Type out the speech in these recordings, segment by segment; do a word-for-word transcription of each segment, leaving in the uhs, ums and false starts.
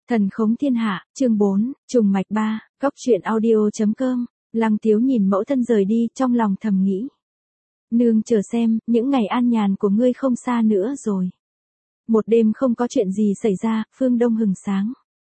Thần khống thiên hạ, chương bốn, trùng mạch ba, cóc truyện audio.com, Lăng Tiếu nhìn mẫu thân rời đi, trong lòng thầm nghĩ. Nương chờ xem, những ngày an nhàn của ngươi không xa nữa rồi. Một đêm không có chuyện gì xảy ra, phương đông hừng sáng.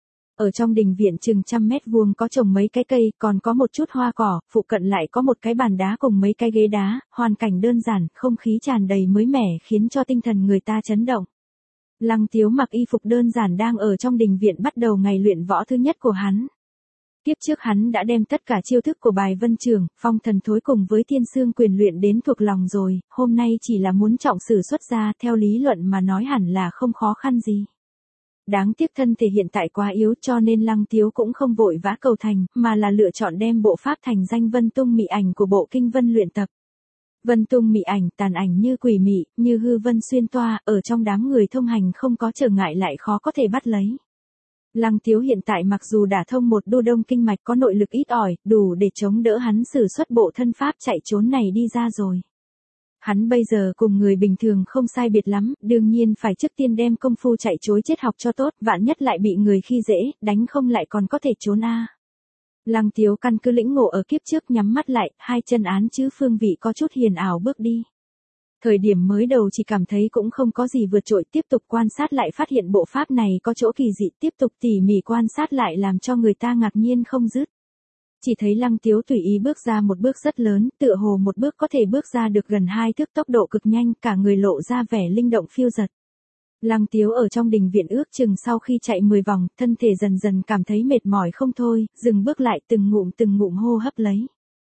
Ở trong đình viện chừng trăm mét vuông có trồng mấy cái cây, còn có một chút hoa cỏ, phụ cận lại có một cái bàn đá cùng mấy cái ghế đá, hoàn cảnh đơn giản, không khí tràn đầy mới mẻ khiến cho tinh thần người ta chấn động. Lăng Tiếu mặc y phục đơn giản đang ở trong đình viện bắt đầu ngày luyện võ thứ nhất của hắn. Tiếp trước hắn đã đem tất cả chiêu thức của bài vân trường, phong thần thối cùng với thiên xương quyền luyện đến thuộc lòng rồi, hôm nay chỉ là muốn trọng sử xuất ra, theo lý luận mà nói hẳn là không khó khăn gì. Đáng tiếc thân thể hiện tại quá yếu cho nên Lăng Tiếu cũng không vội vã cầu thành, mà là lựa chọn đem bộ pháp thành danh Vân Tung Mị Ảnh của bộ kinh vân luyện tập. Vân Tung Mị Ảnh, tàn ảnh như quỷ mị, như hư vân xuyên toa, ở trong đám người thông hành không có trở ngại lại khó có thể bắt lấy. Lăng Tiếu hiện tại mặc dù đã thông một đu đông kinh mạch có nội lực ít ỏi, đủ để chống đỡ hắn sử xuất bộ thân pháp chạy trốn này đi ra rồi. Hắn bây giờ cùng người bình thường không sai biệt lắm, đương nhiên phải trước tiên đem công phu chạy trối chết học cho tốt, vạn nhất lại bị người khi dễ, đánh không lại còn có thể trốn a. À. Lăng Tiếu căn cứ lĩnh ngộ ở kiếp trước nhắm mắt lại, hai chân án chữ phương vị có chút hiền ảo bước đi. Thời điểm mới đầu chỉ cảm thấy cũng không có gì vượt trội, tiếp tục quan sát lại phát hiện bộ pháp này có chỗ kỳ dị, tiếp tục tỉ mỉ quan sát lại làm cho người ta ngạc nhiên không dứt. Chỉ thấy Lăng Tiếu tùy ý bước ra một bước rất lớn, tựa hồ một bước có thể bước ra được gần hai thước, tốc độ cực nhanh, cả người lộ ra vẻ linh động phiêu dật. Lăng Tiếu ở trong đình viện ước chừng sau khi chạy mười vòng, thân thể dần dần cảm thấy mệt mỏi không thôi, dừng bước lại từng ngụm từng ngụm hô hấp lấy.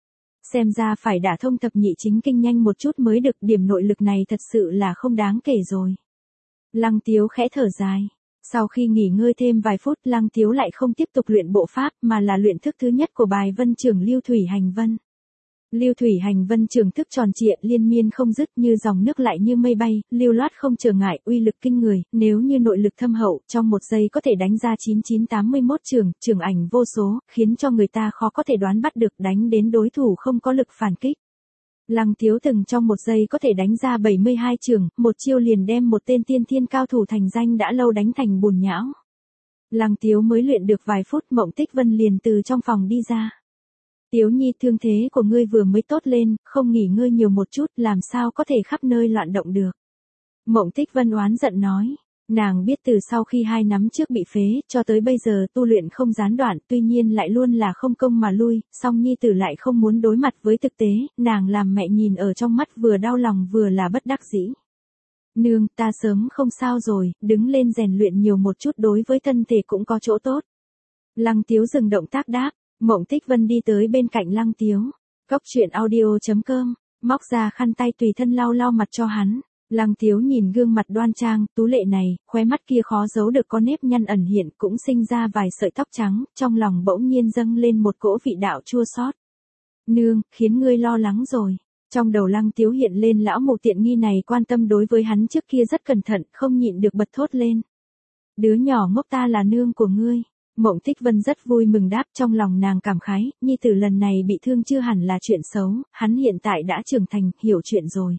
Xem ra phải đả thông thập nhị chính kinh nhanh một chút mới được, điểm nội lực này thật sự là không đáng kể rồi. Lăng Tiếu khẽ thở dài. Sau khi nghỉ ngơi thêm vài phút, Lăng Tiếu lại không tiếp tục luyện bộ pháp mà là luyện thức thứ nhất của bài vân trường Lưu Thủy Hành Vân. Lưu Thủy Hành Vân trường thức tròn trịa liên miên không dứt, như dòng nước lại như mây bay, lưu loát không trở ngại, uy lực kinh người, nếu như nội lực thâm hậu, trong một giây có thể đánh ra chín chín tám mươi mốt trường, trường ảnh vô số, khiến cho người ta khó có thể đoán bắt được, đánh đến đối thủ không có lực phản kích. Lăng Tiếu từng trong một giây có thể đánh ra bảy mươi hai trường, một chiêu liền đem một tên tiên thiên cao thủ thành danh đã lâu đánh thành bùn nhão. Lăng Tiếu mới luyện được vài phút, Mộng Tích Vân liền từ trong phòng đi ra. Tiếu Nhi, thương thế của ngươi vừa mới tốt lên, không nghỉ ngơi nhiều một chút, làm sao có thể khắp nơi loạn động được. Mộng Tích Vân oán giận nói. Nàng biết từ sau khi hai năm trước bị phế, cho tới bây giờ tu luyện không gián đoạn, tuy nhiên lại luôn là không công mà lui, song nhi tử lại không muốn đối mặt với thực tế, nàng làm mẹ nhìn ở trong mắt vừa đau lòng vừa là bất đắc dĩ. Nương, ta sớm không sao rồi, đứng lên rèn luyện nhiều một chút đối với thân thể cũng có chỗ tốt. Lăng Tiếu dừng động tác đáp, Mộng Tích Vân đi tới bên cạnh Lăng Tiếu. Cóc truyện audio.com, móc ra khăn tay tùy thân lau lau mặt cho hắn. Lăng Tiếu nhìn gương mặt đoan trang, tú lệ này, khóe mắt kia khó giấu được có nếp nhăn ẩn hiện, cũng sinh ra vài sợi tóc trắng, trong lòng bỗng nhiên dâng lên một cỗ vị đạo chua xót. Nương, khiến ngươi lo lắng rồi. Trong đầu Lăng Tiếu hiện lên lão mụ tiện nghi này quan tâm đối với hắn trước kia rất cẩn thận, không nhịn được bật thốt lên. Đứa nhỏ ngốc ta là nương của ngươi. Mộng Tích Vân rất vui mừng đáp, trong lòng nàng cảm khái, nhi tử lần này bị thương chưa hẳn là chuyện xấu, hắn hiện tại đã trưởng thành, hiểu chuyện rồi.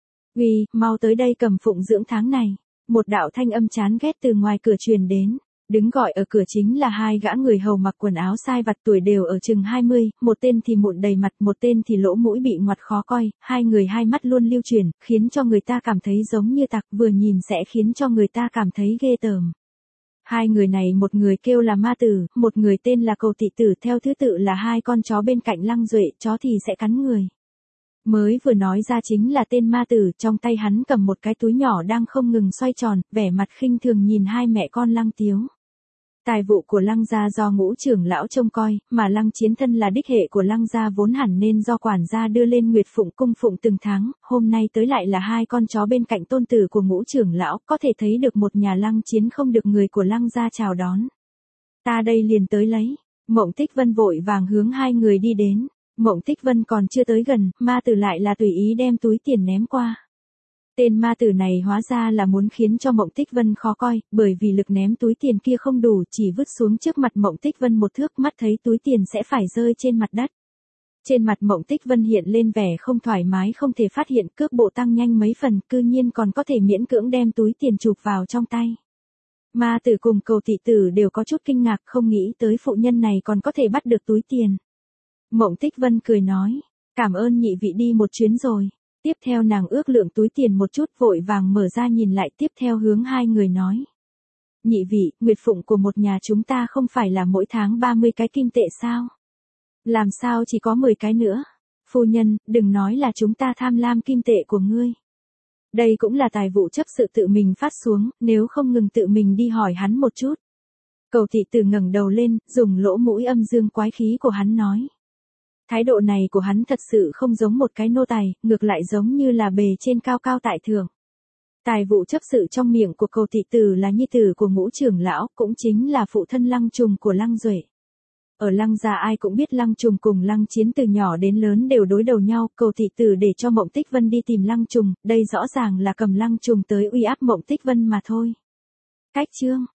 Uy, mau tới đây cầm phụng dưỡng tháng này. Một đạo thanh âm chán ghét từ ngoài cửa truyền đến. Đứng gọi ở cửa chính là hai gã người hầu mặc quần áo sai vặt, tuổi đều ở chừng hai mươi, một tên thì mụn đầy mặt, một tên thì lỗ mũi bị ngoặt khó coi, hai người hai mắt luôn lưu chuyển, khiến cho người ta cảm thấy giống như tặc, vừa nhìn sẽ khiến cho người ta cảm thấy ghê tởm. Hai người này, một người kêu là Ma Tử, một người tên là Cầu Thị Tử, theo thứ tự là hai con chó bên cạnh Lăng Duệ, chó thì sẽ cắn người. Mới vừa nói ra chính là tên Ma Tử, trong tay hắn cầm một cái túi nhỏ đang không ngừng xoay tròn, vẻ mặt khinh thường nhìn hai mẹ con Lăng Tiếu. Tài vụ của Lăng gia do Ngũ trưởng lão trông coi, mà Lăng Chiến thân là đích hệ của Lăng gia vốn hẳn nên do quản gia đưa lên Nguyệt Phụng cung phụng từng tháng, hôm nay tới lại là hai con chó bên cạnh tôn tử của Ngũ trưởng lão, có thể thấy được một nhà Lăng Chiến không được người của Lăng gia chào đón. Ta đây liền tới lấy. Mộng Tích Vân vội vàng hướng hai người đi đến. Mộng Tích Vân còn chưa tới gần, Ma Tử lại là tùy ý đem túi tiền ném qua. Tên Ma Tử này hóa ra là muốn khiến cho Mộng Tích Vân khó coi, bởi vì lực ném túi tiền kia không đủ, chỉ vứt xuống trước mặt Mộng Tích Vân một thước, mắt thấy túi tiền sẽ phải rơi trên mặt đất. Trên mặt Mộng Tích Vân hiện lên vẻ không thoải mái, không thể phát hiện cước bộ tăng nhanh mấy phần, cư nhiên còn có thể miễn cưỡng đem túi tiền chụp vào trong tay. Ma tử cùng Cầu thị tử đều có chút kinh ngạc, không nghĩ tới phụ nhân này còn có thể bắt được túi tiền. Mộng Tích Vân cười nói, cảm ơn nhị vị đi một chuyến rồi. Tiếp theo nàng ước lượng túi tiền một chút, vội vàng mở ra nhìn lại, tiếp theo hướng hai người nói. Nhị vị, nguyệt phụng của một nhà chúng ta không phải là mỗi tháng ba mươi cái kim tệ sao? Làm sao chỉ có mười cái nữa? Phu nhân, đừng nói là chúng ta tham lam kim tệ của ngươi. Đây cũng là tài vụ chấp sự tự mình phát xuống, nếu không ngừng tự mình đi hỏi hắn một chút. Cầu thị tử ngẩng đầu lên, dùng lỗ mũi âm dương quái khí của hắn nói. Thái độ này của hắn thật sự không giống một cái nô tài, ngược lại giống như là bề trên cao cao tại thượng. Tài vụ chấp sự trong miệng của Cầu thị tử là nhi tử của Ngũ trưởng lão, cũng chính là phụ thân Lăng Trùng của Lăng Duệ. Ở Lăng gia ai cũng biết Lăng Trùng cùng Lăng Chiến từ nhỏ đến lớn đều đối đầu nhau, Cầu thị tử để cho Mộng Tích Vân đi tìm Lăng Trùng, đây rõ ràng là cầm Lăng Trùng tới uy áp Mộng Tích Vân mà thôi. Cách chương